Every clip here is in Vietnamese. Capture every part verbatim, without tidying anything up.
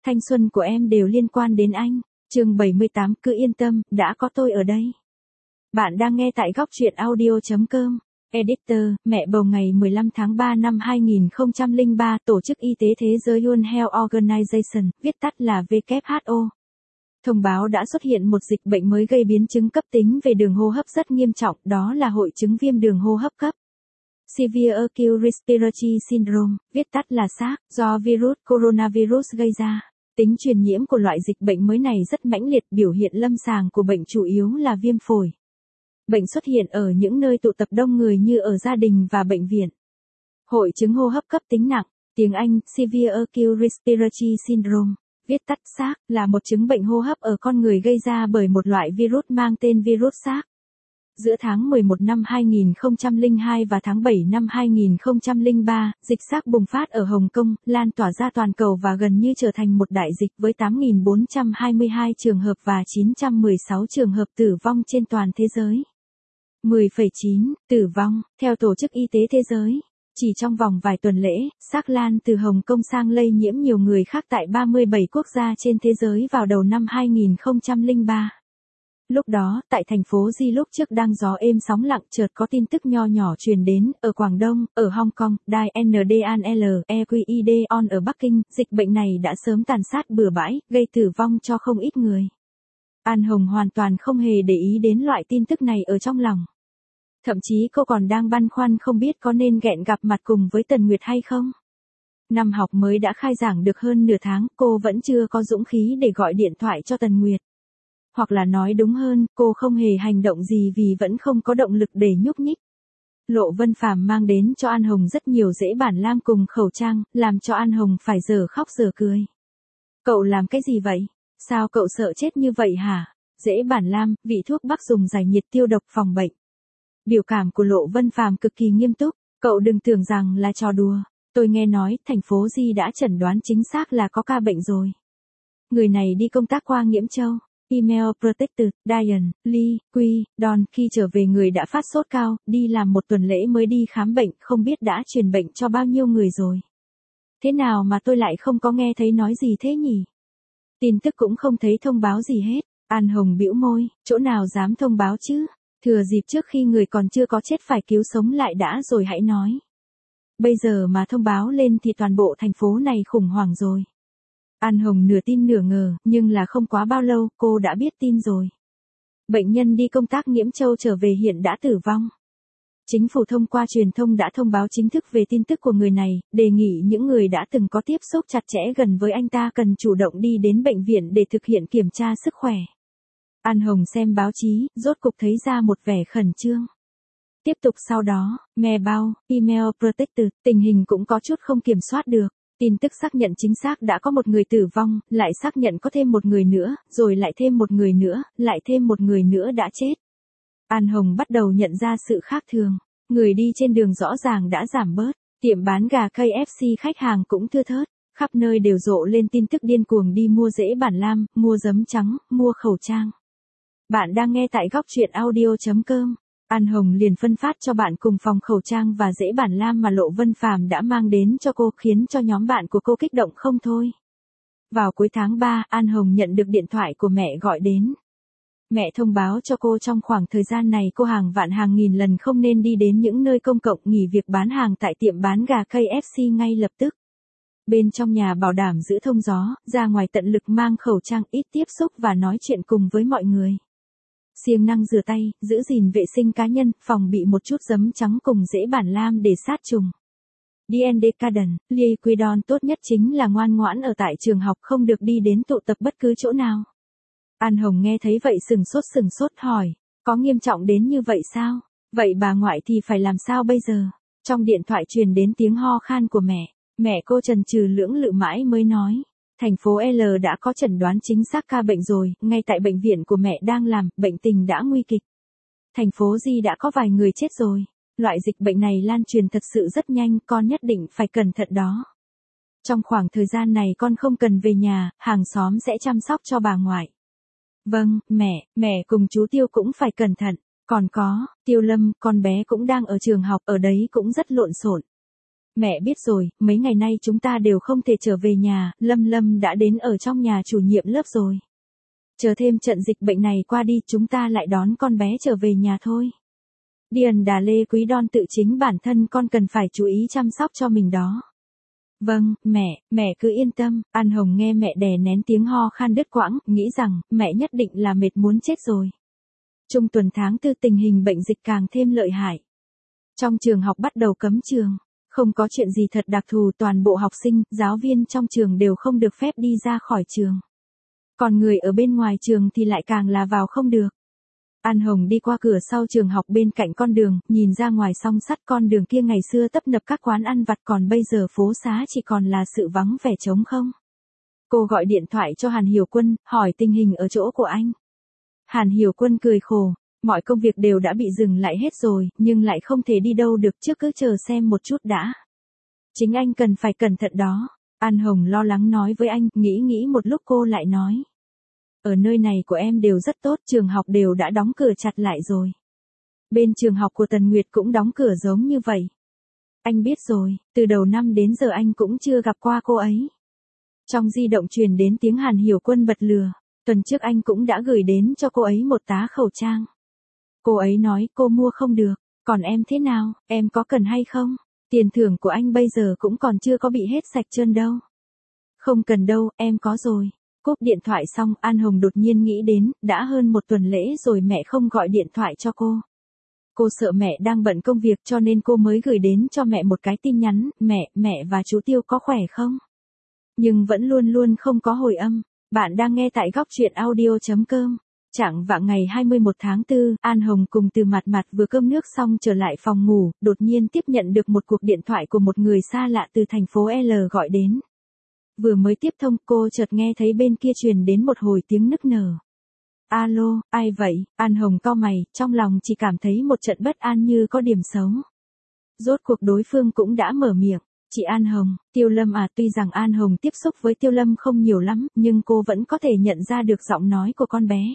Thanh xuân của em đều liên quan đến anh. Chương bảy mươi tám, cứ yên tâm, đã có tôi ở đây. Bạn đang nghe tại góc truyện audio chấm com. Editor, mẹ bầu ngày mười lăm tháng ba năm hai nghìn không trăm lẻ ba, Tổ chức Y tế Thế giới World Health Organization, viết tắt là W H O. Thông báo đã xuất hiện một dịch bệnh mới gây biến chứng cấp tính về đường hô hấp rất nghiêm trọng, đó là hội chứng viêm đường hô hấp cấp. Severe Acute Respiratory Syndrome, viết tắt là SARS, do virus coronavirus gây ra. Tính truyền nhiễm của loại dịch bệnh mới này rất mãnh liệt, biểu hiện lâm sàng của bệnh chủ yếu là viêm phổi. Bệnh xuất hiện ở những nơi tụ tập đông người như ở gia đình và bệnh viện. Hội chứng hô hấp cấp tính nặng, tiếng Anh, Severe Acute Respiratory Syndrome, viết tắt SARS, là một chứng bệnh hô hấp ở con người gây ra bởi một loại virus mang tên virus SARS. Giữa tháng mười một năm hai nghìn không trăm lẻ hai và tháng bảy năm hai nghìn không trăm lẻ ba, dịch SARS bùng phát ở Hồng Kông, lan tỏa ra toàn cầu và gần như trở thành một đại dịch với tám nghìn bốn trăm hai mươi hai trường hợp và chín trăm mười sáu trường hợp tử vong trên toàn thế giới. mười phẩy chín tử vong, theo Tổ chức Y tế Thế giới. Chỉ trong vòng vài tuần lễ, SARS lan từ Hồng Kông sang lây nhiễm nhiều người khác tại ba mươi bảy quốc gia trên thế giới vào đầu năm hai nghìn không trăm lẻ ba. Lúc đó, tại thành phố Di lúc trước đang gió êm sóng lặng chợt có tin tức nho nhỏ truyền đến, ở Quảng Đông, ở Hong Kong, Đài N D A N L E Q I D on ở Bắc Kinh, dịch bệnh này đã sớm tàn sát bừa bãi, gây tử vong cho không ít người. An Hồng hoàn toàn không hề để ý đến loại tin tức này ở trong lòng. Thậm chí cô còn đang băn khoăn không biết có nên ghẹn gặp mặt cùng với Tần Nguyệt hay không. Năm học mới đã khai giảng được hơn nửa tháng, cô vẫn chưa có dũng khí để gọi điện thoại cho Tần Nguyệt. Hoặc là nói đúng hơn, cô không hề hành động gì vì vẫn không có động lực để nhúc nhích. Lộ Vân Phàm mang đến cho An Hồng rất nhiều dễ bản lam cùng khẩu trang, làm cho An Hồng phải dở khóc dở cười. Cậu làm cái gì vậy? Sao cậu sợ chết như vậy hả? Dễ bản lam, vị thuốc bắc dùng giải nhiệt tiêu độc phòng bệnh. Biểu cảm của Lộ Vân Phàm cực kỳ nghiêm túc, cậu đừng tưởng rằng là trò đùa. Tôi nghe nói, thành phố Di đã chẩn đoán chính xác là có ca bệnh rồi. Người này đi công tác qua Nghiễm Châu. Email Protected, Diane, Lee, Quy, Don, khi trở về người đã phát sốt cao, đi làm một tuần lễ mới đi khám bệnh, không biết đã truyền bệnh cho bao nhiêu người rồi. Thế nào mà tôi lại không có nghe thấy nói gì thế nhỉ? Tin tức cũng không thấy thông báo gì hết. An Hồng bĩu môi, chỗ nào dám thông báo chứ? Thừa dịp trước khi người còn chưa có chết phải cứu sống lại đã rồi hãy nói. Bây giờ mà thông báo lên thì toàn bộ thành phố này khủng hoảng rồi. An Hồng nửa tin nửa ngờ, nhưng là không quá bao lâu, cô đã biết tin rồi. Bệnh nhân đi công tác Nghiễm Châu trở về hiện đã tử vong. Chính phủ thông qua truyền thông đã thông báo chính thức về tin tức của người này, đề nghị những người đã từng có tiếp xúc chặt chẽ gần với anh ta cần chủ động đi đến bệnh viện để thực hiện kiểm tra sức khỏe. An Hồng xem báo chí, rốt cục thấy ra một vẻ khẩn trương. Tiếp tục sau đó, mail bao, email protected, tình hình cũng có chút không kiểm soát được. Tin tức xác nhận chính xác đã có một người tử vong, lại xác nhận có thêm một người nữa, rồi lại thêm một người nữa, lại thêm một người nữa đã chết. An Hồng bắt đầu nhận ra sự khác thường. Người đi trên đường rõ ràng đã giảm bớt. Tiệm bán gà K F C khách hàng cũng thưa thớt. Khắp nơi đều rộ lên tin tức điên cuồng đi mua dễ bản lam, mua giấm trắng, mua khẩu trang. Bạn đang nghe tại góc truyện audio chấm com. An Hồng liền phân phát cho bạn cùng phòng khẩu trang và dễ bản lam mà Lộ Vân Phàm đã mang đến cho cô, khiến cho nhóm bạn của cô kích động không thôi. Vào cuối tháng ba, An Hồng nhận được điện thoại của mẹ gọi đến. Mẹ thông báo cho cô trong khoảng thời gian này cô hàng vạn hàng nghìn lần không nên đi đến những nơi công cộng, nghỉ việc bán hàng tại tiệm bán gà K F C ngay lập tức. Bên trong nhà bảo đảm giữ thông gió, ra ngoài tận lực mang khẩu trang, ít tiếp xúc và nói chuyện cùng với mọi người. Siêng năng rửa tay, giữ gìn vệ sinh cá nhân, phòng bị một chút giấm trắng cùng dễ bản lam để sát trùng. Decadent, Liquidon tốt nhất chính là ngoan ngoãn ở tại trường học, không được đi đến tụ tập bất cứ chỗ nào. An Hồng nghe thấy vậy sừng sốt sừng sốt hỏi, có nghiêm trọng đến như vậy sao? Vậy bà ngoại thì phải làm sao bây giờ? Trong điện thoại truyền đến tiếng ho khan của mẹ, mẹ cô chần chừ lưỡng lự mãi mới nói. Thành phố L đã có chẩn đoán chính xác ca bệnh rồi, ngay tại bệnh viện của mẹ đang làm, bệnh tình đã nguy kịch. Thành phố Di đã có vài người chết rồi. Loại dịch bệnh này lan truyền thật sự rất nhanh, con nhất định phải cẩn thận đó. Trong khoảng thời gian này con không cần về nhà, hàng xóm sẽ chăm sóc cho bà ngoại. Vâng, mẹ, mẹ cùng chú Tiêu cũng phải cẩn thận. Còn có, Tiêu Lâm, con bé cũng đang ở trường học, ở đấy cũng rất lộn xộn. Mẹ biết rồi, mấy ngày nay chúng ta đều không thể trở về nhà, Lâm Lâm đã đến ở trong nhà chủ nhiệm lớp rồi. Chờ thêm trận dịch bệnh này qua đi, chúng ta lại đón con bé trở về nhà thôi. Điền Đà Lê Quý Đon tự chính bản thân con cần phải chú ý chăm sóc cho mình đó. Vâng, mẹ, mẹ cứ yên tâm. An Hồng nghe mẹ đè nén tiếng ho khan đứt quãng, nghĩ rằng mẹ nhất định là mệt muốn chết rồi. Trung tuần tháng tư tình hình bệnh dịch càng thêm lợi hại. Trong trường học bắt đầu cấm trường. Không có chuyện gì thật đặc thù, toàn bộ học sinh, giáo viên trong trường đều không được phép đi ra khỏi trường. Còn người ở bên ngoài trường thì lại càng là vào không được. An Hồng đi qua cửa sau trường học bên cạnh con đường, nhìn ra ngoài song sắt con đường kia ngày xưa tấp nập các quán ăn vặt, còn bây giờ phố xá chỉ còn là sự vắng vẻ trống không. Cô gọi điện thoại cho Hàn Hiểu Quân, hỏi tình hình ở chỗ của anh. Hàn Hiểu Quân cười khổ, mọi công việc đều đã bị dừng lại hết rồi, nhưng lại không thể đi đâu được, trước cứ chờ xem một chút đã. Chính anh cần phải cẩn thận đó. An Hồng lo lắng nói với anh, nghĩ nghĩ một lúc cô lại nói. Ở nơi này của em đều rất tốt, trường học đều đã đóng cửa chặt lại rồi. Bên trường học của Tần Nguyệt cũng đóng cửa giống như vậy. Anh biết rồi, từ đầu năm đến giờ anh cũng chưa gặp qua cô ấy. Trong di động truyền đến tiếng Hàn Hiểu Quân bật lừa, tuần trước anh cũng đã gửi đến cho cô ấy một tá khẩu trang. Cô ấy nói cô mua không được, còn em thế nào, em có cần hay không? Tiền thưởng của anh bây giờ cũng còn chưa có bị hết sạch trơn đâu. Không cần đâu, em có rồi. Cúp điện thoại xong, An Hồng đột nhiên nghĩ đến, đã hơn một tuần lễ rồi mẹ không gọi điện thoại cho cô. Cô sợ mẹ đang bận công việc cho nên cô mới gửi đến cho mẹ một cái tin nhắn, mẹ, mẹ và chú Tiêu có khỏe không? Nhưng vẫn luôn luôn không có hồi âm. Bạn đang nghe tại góc truyện audio chấm com. Chạng vạng ngày hai mươi mốt tháng tư, An Hồng cùng Từ Mạt Mạt vừa cơm nước xong trở lại phòng ngủ, đột nhiên tiếp nhận được một cuộc điện thoại của một người xa lạ từ thành phố L gọi đến. Vừa mới tiếp thông, cô chợt nghe thấy bên kia truyền đến một hồi tiếng nức nở. Alo, ai vậy? An Hồng cau mày, trong lòng chỉ cảm thấy một trận bất an như có điểm xấu. Rốt cuộc đối phương cũng đã mở miệng. Chị An Hồng, Tiêu Lâm à, tuy rằng An Hồng tiếp xúc với Tiêu Lâm không nhiều lắm, nhưng cô vẫn có thể nhận ra được giọng nói của con bé.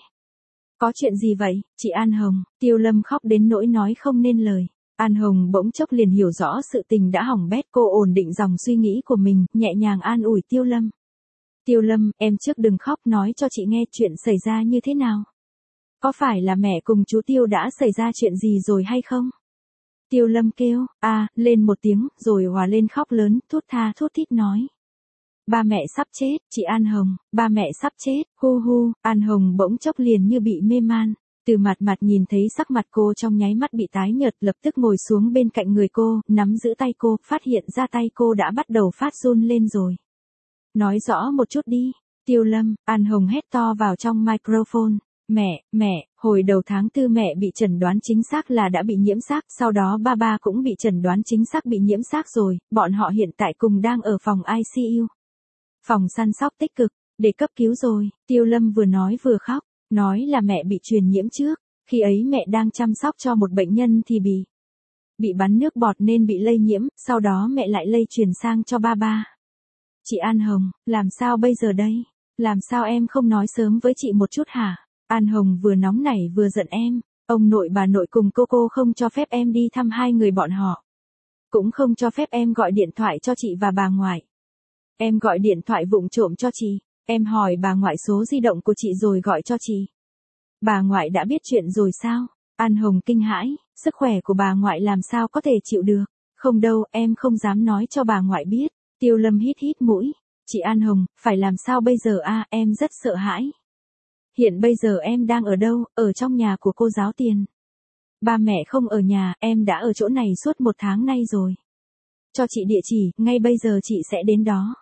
Có chuyện gì vậy, chị An Hồng? Tiêu Lâm khóc đến nỗi nói không nên lời. An Hồng bỗng chốc liền hiểu rõ sự tình đã hỏng bét, cô ổn định dòng suy nghĩ của mình, nhẹ nhàng an ủi Tiêu Lâm. Tiêu Lâm, em trước đừng khóc, nói cho chị nghe chuyện xảy ra như thế nào. Có phải là mẹ cùng chú Tiêu đã xảy ra chuyện gì rồi hay không? Tiêu Lâm kêu, a, lên một tiếng, rồi hòa lên khóc lớn, thút tha thút thít nói. Ba mẹ sắp chết, chị An Hồng, ba mẹ sắp chết, hu hu. An Hồng bỗng chốc liền như bị mê man. Từ Mạt Mạt nhìn thấy sắc mặt cô trong nháy mắt bị tái nhợt, lập tức ngồi xuống bên cạnh người cô, nắm giữ tay cô, phát hiện ra tay cô đã bắt đầu phát run lên rồi. Nói rõ một chút đi. Tiêu Lâm, An Hồng hét to vào trong microphone. Mẹ, mẹ, hồi đầu tháng tư mẹ bị chẩn đoán chính xác là đã bị nhiễm xác, sau đó ba ba cũng bị chẩn đoán chính xác bị nhiễm xác rồi, bọn họ hiện tại cùng đang ở phòng I C U. Phòng săn sóc tích cực, để cấp cứu rồi. Tiêu Lâm vừa nói vừa khóc, nói là mẹ bị truyền nhiễm trước, khi ấy mẹ đang chăm sóc cho một bệnh nhân thì bị bị bắn nước bọt nên bị lây nhiễm, sau đó mẹ lại lây truyền sang cho ba ba. Chị An Hồng, làm sao bây giờ đây? Làm sao em không nói sớm với chị một chút hả? An Hồng vừa nóng nảy vừa giận em, ông nội bà nội cùng cô cô không cho phép em đi thăm hai người bọn họ. Cũng không cho phép em gọi điện thoại cho chị và bà ngoại. Em gọi điện thoại vụng trộm cho chị, em hỏi bà ngoại số di động của chị rồi gọi cho chị. Bà ngoại đã biết chuyện rồi sao? An Hồng kinh hãi, sức khỏe của bà ngoại làm sao có thể chịu được? Không đâu, em không dám nói cho bà ngoại biết. Tiêu Lâm hít hít mũi. Chị An Hồng, phải làm sao bây giờ a? Em rất sợ hãi. Hiện bây giờ em đang ở đâu? Ở trong nhà của cô giáo Tiền. Ba mẹ không ở nhà, em đã ở chỗ này suốt một tháng nay rồi. Cho chị địa chỉ, ngay bây giờ chị sẽ đến đó.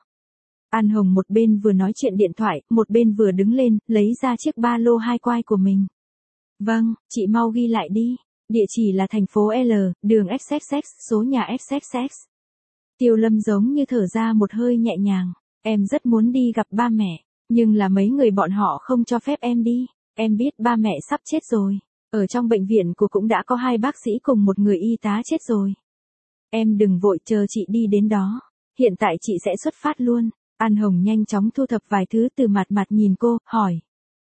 An Hồng một bên vừa nói chuyện điện thoại, một bên vừa đứng lên, lấy ra chiếc ba lô hai quai của mình. Vâng, chị mau ghi lại đi. Địa chỉ là thành phố L, đường ích ích ích, số nhà ích ích ích. Tiêu Lâm giống như thở ra một hơi nhẹ nhàng. Em rất muốn đi gặp ba mẹ, nhưng là mấy người bọn họ không cho phép em đi. Em biết ba mẹ sắp chết rồi. Ở trong bệnh viện của cũng đã có hai bác sĩ cùng một người y tá chết rồi. Em đừng vội, chờ chị đi đến đó. Hiện tại chị sẽ xuất phát luôn. An Hồng nhanh chóng thu thập vài thứ. Từ Mạt Mạt nhìn cô, hỏi.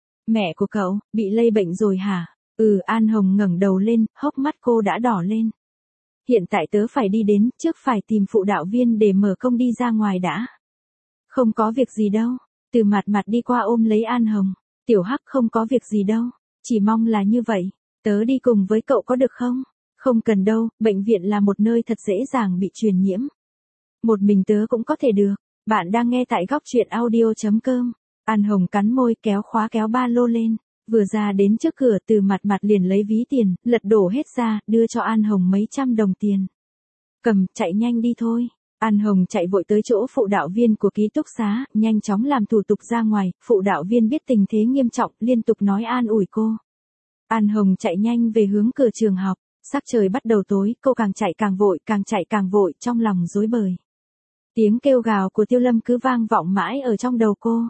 Mẹ của cậu, bị lây bệnh rồi hả? Ừ, An Hồng ngẩng đầu lên, hốc mắt cô đã đỏ lên. Hiện tại tớ phải đi đến, trước phải tìm phụ đạo viên để mở công đi ra ngoài đã. Không có việc gì đâu. Từ mặt mặt đi qua ôm lấy An Hồng. Tiểu Hắc không có việc gì đâu. Chỉ mong là như vậy. Tớ đi cùng với cậu có được không? Không cần đâu, bệnh viện là một nơi thật dễ dàng bị truyền nhiễm. Một mình tớ cũng có thể được. Bạn đang nghe tại góc truyện audio chấm com. An Hồng cắn môi kéo khóa kéo ba lô lên. Vừa ra đến trước cửa từ mặt mặt liền lấy ví tiền, lật đổ hết ra, đưa cho An Hồng mấy trăm đồng tiền. Cầm, chạy nhanh đi thôi. An Hồng chạy vội tới chỗ phụ đạo viên của ký túc xá, nhanh chóng làm thủ tục ra ngoài, phụ đạo viên biết tình thế nghiêm trọng, liên tục nói an ủi cô. An Hồng chạy nhanh về hướng cửa trường học, sắc trời bắt đầu tối, cô càng chạy càng vội, càng chạy càng vội, trong lòng rối bời. Tiếng kêu gào của Tiêu Lâm cứ vang vọng mãi ở trong đầu cô.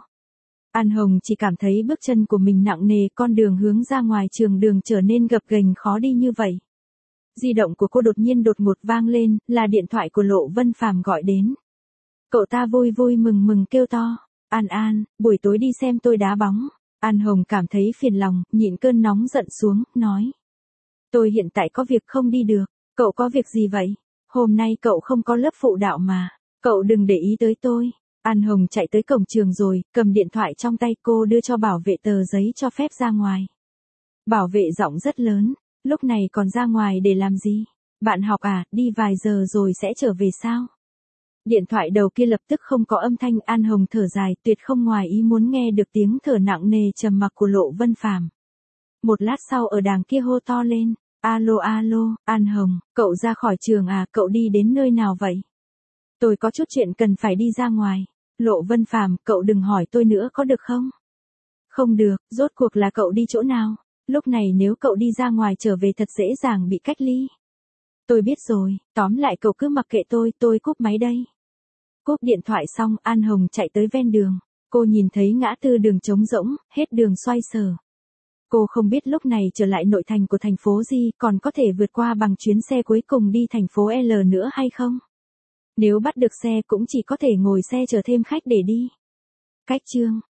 An Hồng chỉ cảm thấy bước chân của mình nặng nề, con đường hướng ra ngoài trường đường trở nên gập ghềnh khó đi như vậy. Di động của cô đột nhiên đột ngột vang lên, là điện thoại của Lộ Vân Phàm gọi đến. Cậu ta vui vui mừng mừng kêu to, An An, buổi tối đi xem tôi đá bóng. An Hồng cảm thấy phiền lòng, nhịn cơn nóng giận xuống, nói. Tôi hiện tại có việc không đi được, cậu có việc gì vậy? Hôm nay cậu không có lớp phụ đạo mà, cậu đừng để ý tới tôi. An Hồng chạy tới cổng trường rồi, cầm điện thoại trong tay cô đưa cho bảo vệ tờ giấy cho phép ra ngoài. Bảo vệ giọng rất lớn, lúc này còn ra ngoài để làm gì? Bạn học à, đi vài giờ rồi sẽ trở về sao? Điện thoại đầu kia lập tức không có âm thanh. An Hồng thở dài, tuyệt không ngoài ý muốn nghe được tiếng thở nặng nề trầm mặc của Lộ Vân Phàm. Một lát sau ở đàng kia hô to lên, alo alo, An Hồng, cậu ra khỏi trường à, cậu đi đến nơi nào vậy? Tôi có chút chuyện cần phải đi ra ngoài. Lộ Vân Phàm, cậu đừng hỏi tôi nữa có được không? Không được, rốt cuộc là cậu đi chỗ nào? Lúc này nếu cậu đi ra ngoài trở về thật dễ dàng bị cách ly. Tôi biết rồi, tóm lại cậu cứ mặc kệ tôi, tôi cúp máy đây. Cúp điện thoại xong, An Hồng chạy tới ven đường. Cô nhìn thấy ngã tư đường trống rỗng, hết đường xoay sở. Cô không biết lúc này trở lại nội thành của thành phố G còn có thể vượt qua bằng chuyến xe cuối cùng đi thành phố L nữa hay không? Nếu bắt được xe cũng chỉ có thể ngồi xe chờ thêm khách để đi. Cách chương